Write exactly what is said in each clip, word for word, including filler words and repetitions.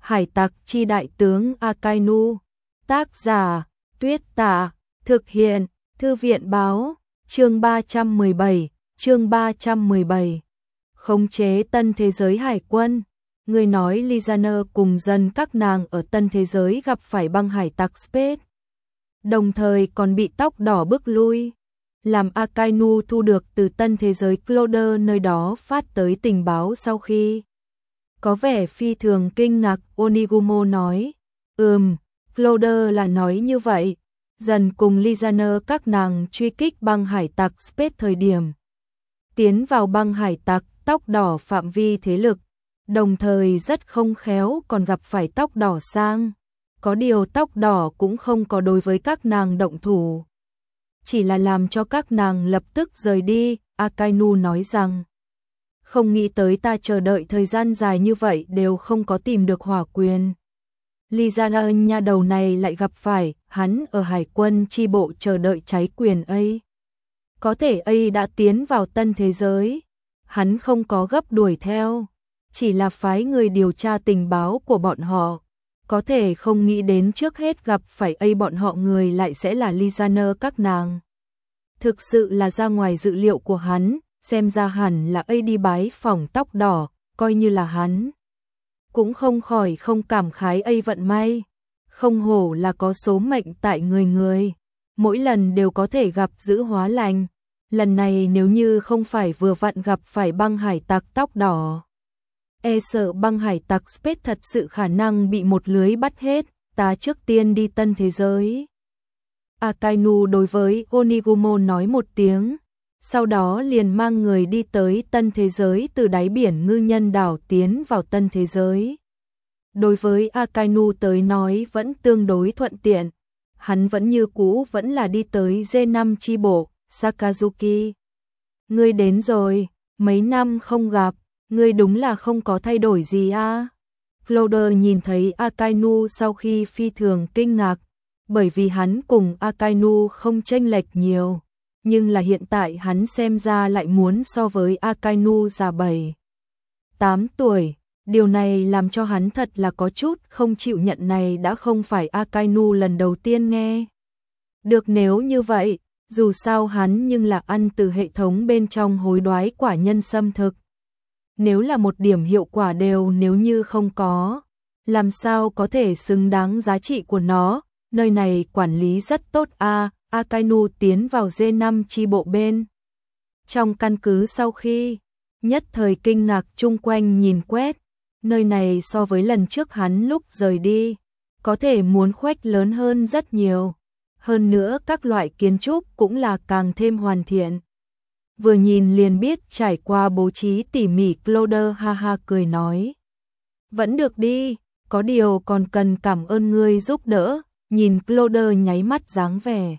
Hải tặc chi đại tướng Akainu. Tác giả Tuyết Tạ. Thực hiện Thư viện báo. Chương ba trăm mười bảy. Chương ba trăm mười bảy. Khống chế tân thế giới hải quân. Người nói Lizaner cùng dân các nàng ở tân thế giới gặp phải băng hải tặc Space, đồng thời còn bị tóc đỏ bước lui. Làm Akainu thu được từ tân thế giới Cloder nơi đó phát tới tình báo sau khi có vẻ phi thường kinh ngạc, Onigumo nói. Ừm, Cloder là nói như vậy. Dần cùng Lizaner các nàng truy kích băng hải tặc Space thời điểm tiến vào băng hải tặc tóc đỏ phạm vi thế lực, đồng thời rất không khéo còn gặp phải tóc đỏ sang. Có điều tóc đỏ cũng không có đối với các nàng động thủ, chỉ là làm cho các nàng lập tức rời đi. Akainu nói rằng, không nghĩ tới ta chờ đợi thời gian dài như vậy đều không có tìm được hỏa quyền. Lizaner nha đầu này lại gặp phải, hắn ở hải quân chi bộ chờ đợi cháy quyền ấy. Có thể ấy đã tiến vào tân thế giới, hắn không có gấp đuổi theo, chỉ là phái người điều tra tình báo của bọn họ. Có thể không nghĩ đến trước hết gặp phải ấy bọn họ người lại sẽ là Lizaner các nàng. Thực sự là ra ngoài dự liệu của hắn, xem ra hẳn là ấy đi bái phỏng tóc đỏ, coi như là hắn cũng không khỏi không cảm khái ấy vận may. Không hổ là có số mệnh tại người người, mỗi lần đều có thể gặp giữ hóa lành. Lần này nếu như không phải vừa vặn gặp phải băng hải tặc tóc đỏ, e sợ băng hải tặc Space thật sự khả năng bị một lưới bắt hết. Ta trước tiên đi tân thế giới. Akainu đối với Onigumo nói một tiếng, sau đó liền mang người đi tới tân thế giới, từ đáy biển ngư nhân đảo tiến vào tân thế giới. Đối với Akainu tới nói vẫn tương đối thuận tiện, hắn vẫn như cũ vẫn là đi tới G năm chi bộ. Sakazuki, ngươi đến rồi, mấy năm không gặp, ngươi đúng là không có thay đổi gì a. À? Cloder nhìn thấy Akainu sau khi phi thường kinh ngạc, bởi vì hắn cùng Akainu không chênh lệch nhiều, nhưng là hiện tại hắn xem ra lại muốn so với Akainu già bảy, tám tuổi. Điều này làm cho hắn thật là có chút không chịu nhận, này đã không phải Akainu lần đầu tiên nghe được. Nếu như vậy, dù sao hắn nhưng là ăn từ hệ thống bên trong hối đoái quả nhân xâm thực. Nếu là một điểm hiệu quả đều nếu như không có, làm sao có thể xứng đáng giá trị của nó. Nơi này quản lý rất tốt a. À, Akainu tiến vào G năm chi bộ bên trong căn cứ sau khi nhất thời kinh ngạc chung quanh nhìn quét. Nơi này so với lần trước hắn lúc rời đi, có thể muốn khoách lớn hơn rất nhiều. Hơn nữa các loại kiến trúc cũng là càng thêm hoàn thiện. Vừa nhìn liền biết trải qua bố trí tỉ mỉ. Cloder ha ha cười nói, vẫn được đi, có điều còn cần cảm ơn ngươi giúp đỡ. Nhìn Cloder nháy mắt dáng vẻ,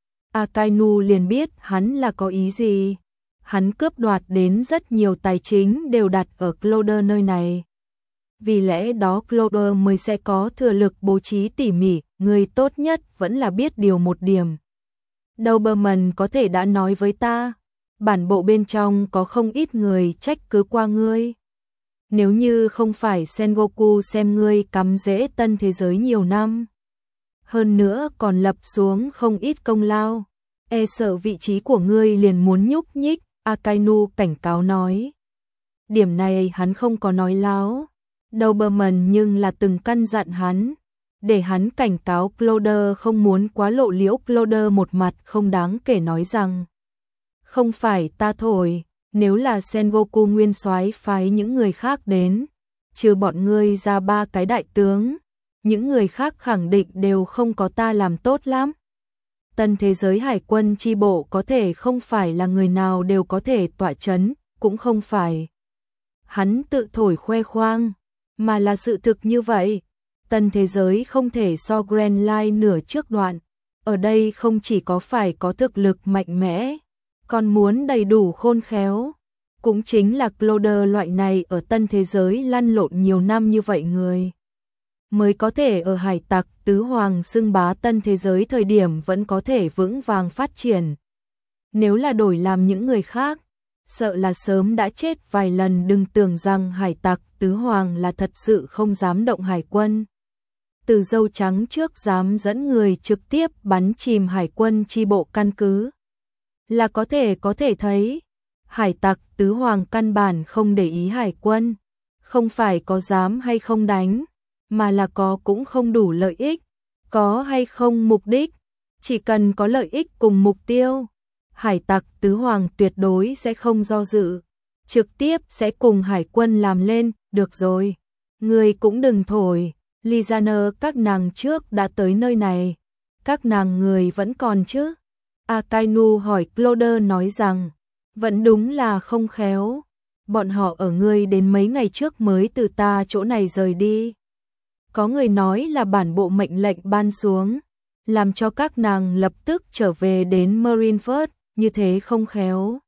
Akainu liền biết hắn là có ý gì. Hắn cướp đoạt đến rất nhiều tài chính đều đặt ở Cloder nơi này, vì lẽ đó Cloder mới sẽ có thừa lực bố trí tỉ mỉ. Người tốt nhất vẫn là biết điều một điểm. Doberman có thể đã nói với ta, bản bộ bên trong có không ít người trách cứ qua ngươi. Nếu như không phải Sengoku xem ngươi cắm rễ tân thế giới nhiều năm, hơn nữa còn lập xuống không ít công lao, e sợ vị trí của ngươi liền muốn nhúc nhích. Akainu cảnh cáo nói. Điểm này hắn không có nói láo, Doberman nhưng là từng căn dặn hắn, để hắn cảnh cáo Cloder không muốn quá lộ liễu. Cloder một mặt không đáng kể nói rằng, không phải ta thổi, nếu là Sengoku nguyên soái phái những người khác đến, trừ bọn ngươi ra ba cái đại tướng, những người khác khẳng định đều không có ta làm tốt lắm. Tân thế giới hải quân chi bộ có thể không phải là người nào đều có thể tọa chấn, cũng không phải hắn tự thổi khoe khoang, mà là sự thực như vậy. Tân thế giới không thể so Grand Line nửa trước đoạn, ở đây không chỉ có phải có thực lực mạnh mẽ, còn muốn đầy đủ khôn khéo. Cũng chính là Cloder loại này ở tân thế giới lăn lộn nhiều năm như vậy người, mới có thể ở hải tặc tứ hoàng xưng bá tân thế giới thời điểm vẫn có thể vững vàng phát triển. Nếu là đổi làm những người khác, sợ là sớm đã chết vài lần, đừng tưởng rằng hải tặc tứ hoàng là thật sự không dám động hải quân. Từ Dâu Trắng trước dám dẫn người trực tiếp bắn chìm hải quân chi bộ căn cứ. Là có thể có thể thấy, hải tặc tứ hoàng căn bản không để ý hải quân, không phải có dám hay không đánh, mà là có cũng không đủ lợi ích, có hay không mục đích, chỉ cần có lợi ích cùng mục tiêu, hải tặc tứ hoàng tuyệt đối sẽ không do dự, trực tiếp sẽ cùng hải quân làm lên. Được rồi, người cũng đừng thổi, Lizaner các nàng trước đã tới nơi này, các nàng người vẫn còn chứ? Akainu hỏi. Cloder nói rằng, vẫn đúng là không khéo, bọn họ ở ngươi đến mấy ngày trước mới từ ta chỗ này rời đi. Có người nói là bản bộ mệnh lệnh ban xuống, làm cho các nàng lập tức trở về đến Marineford, như thế không khéo.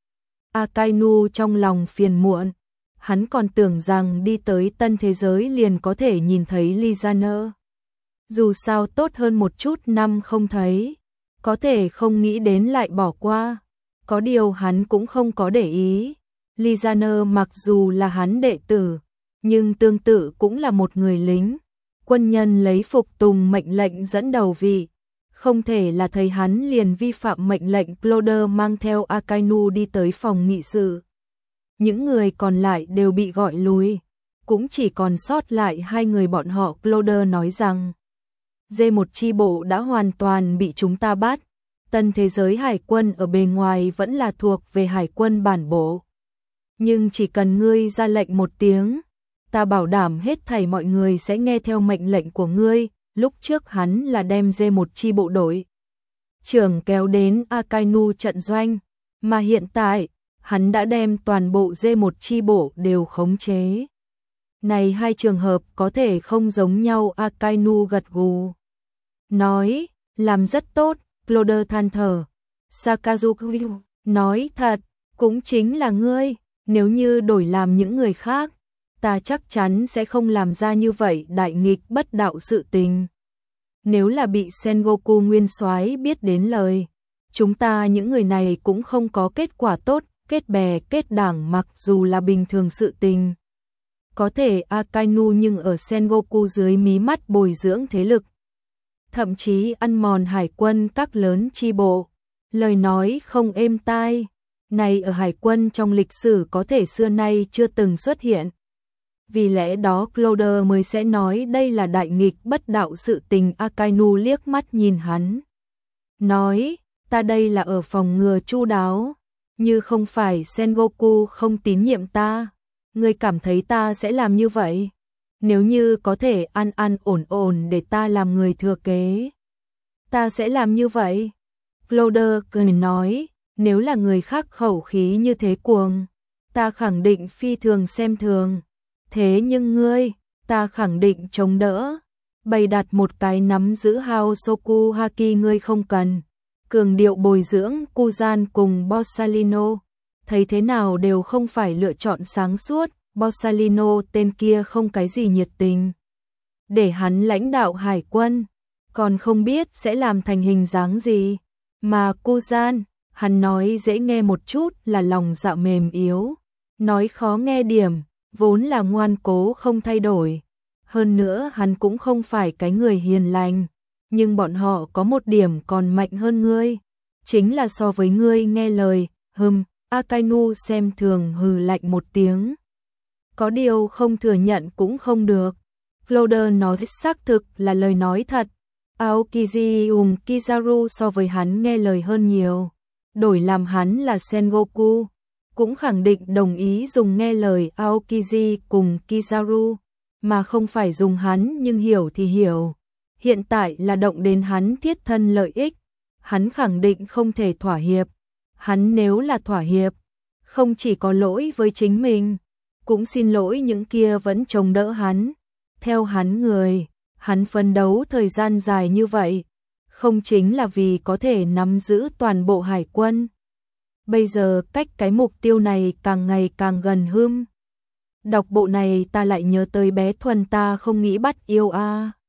Akainu trong lòng phiền muộn, hắn còn tưởng rằng đi tới tân thế giới liền có thể nhìn thấy Lizaner. Dù sao tốt hơn một chút năm không thấy, có thể không nghĩ đến lại bỏ qua. Có điều hắn cũng không có để ý. Lizaner mặc dù là hắn đệ tử, nhưng tương tự cũng là một người lính. Quân nhân lấy phục tùng mệnh lệnh dẫn đầu vị. Không thể là thấy hắn liền vi phạm mệnh lệnh. Cloder mang theo Akainu đi tới phòng nghị sự. Những người còn lại đều bị gọi lui, cũng chỉ còn sót lại hai người bọn họ. Cloder nói rằng, dê một chi bộ đã hoàn toàn bị chúng ta bắt. Tân thế giới hải quân ở bề ngoài vẫn là thuộc về hải quân bản bộ. Nhưng chỉ cần ngươi ra lệnh một tiếng, ta bảo đảm hết thảy mọi người sẽ nghe theo mệnh lệnh của ngươi. Lúc trước hắn là đem dê một chi bộ đội trưởng kéo đến Akainu trận doanh, mà hiện tại, hắn đã đem toàn bộ dê một chi bộ đều khống chế. Này hai trường hợp có thể không giống nhau. Akainu gật gù, nói, làm rất tốt. Cloder than thở. Sakazuki nói, thật, cũng chính là ngươi, nếu như đổi làm những người khác, ta chắc chắn sẽ không làm ra như vậy đại nghịch bất đạo sự tình. Nếu là bị Sengoku nguyên soái biết đến lời, chúng ta những người này cũng không có kết quả tốt. Kết bè kết đảng mặc dù là bình thường sự tình, có thể Akainu nhưng ở Sengoku dưới mí mắt bồi dưỡng thế lực, thậm chí ăn mòn hải quân các lớn chi bộ, lời nói không êm tai, này ở hải quân trong lịch sử có thể xưa nay chưa từng xuất hiện. Vì lẽ đó Cloder mới sẽ nói đây là đại nghịch bất đạo sự tình. Akainu liếc mắt nhìn hắn, nói, ta đây là ở phòng ngừa chu đáo, như không phải Sengoku không tín nhiệm ta, ngươi cảm thấy ta sẽ làm như vậy? Nếu như có thể an an ổn ổn để ta làm người thừa kế, ta sẽ làm như vậy. Cloder cười nói, nếu là người khác khẩu khí như thế cuồng, ta khẳng định phi thường xem thường. Thế nhưng ngươi, ta khẳng định chống đỡ. Bày đặt một cái nắm giữ Haosoku Haki ngươi không cần. Cường điệu bồi dưỡng Kuzan cùng Borsalino, thấy thế nào đều không phải lựa chọn sáng suốt. Borsalino tên kia không cái gì nhiệt tình, để hắn lãnh đạo hải quân, còn không biết sẽ làm thành hình dáng gì. Mà Kuzan, hắn nói dễ nghe một chút là lòng dạ mềm yếu, nói khó nghe điểm, vốn là ngoan cố không thay đổi. Hơn nữa hắn cũng không phải cái người hiền lành, nhưng bọn họ có một điểm còn mạnh hơn ngươi, chính là so với ngươi nghe lời. Hừm, Akainu xem thường hừ lạnh một tiếng. Có điều không thừa nhận cũng không được. Cloder nói xác thực là lời nói thật. Aokiji Ung Kizaru so với hắn nghe lời hơn nhiều. Đổi làm hắn là Sengoku, cũng khẳng định đồng ý dùng nghe lời Aokiji cùng Kizaru, mà không phải dùng hắn nhưng hiểu thì hiểu. Hiện tại là động đến hắn thiết thân lợi ích, hắn khẳng định không thể thỏa hiệp. Hắn nếu là thỏa hiệp, không chỉ có lỗi với chính mình, cũng xin lỗi những kia vẫn chống đỡ hắn. Theo hắn người, hắn phấn đấu thời gian dài như vậy, không chính là vì có thể nắm giữ toàn bộ hải quân. Bây giờ cách cái mục tiêu này càng ngày càng gần hưm. Đọc bộ này ta lại nhớ tới bé Thuần ta không nghĩ bắt yêu a.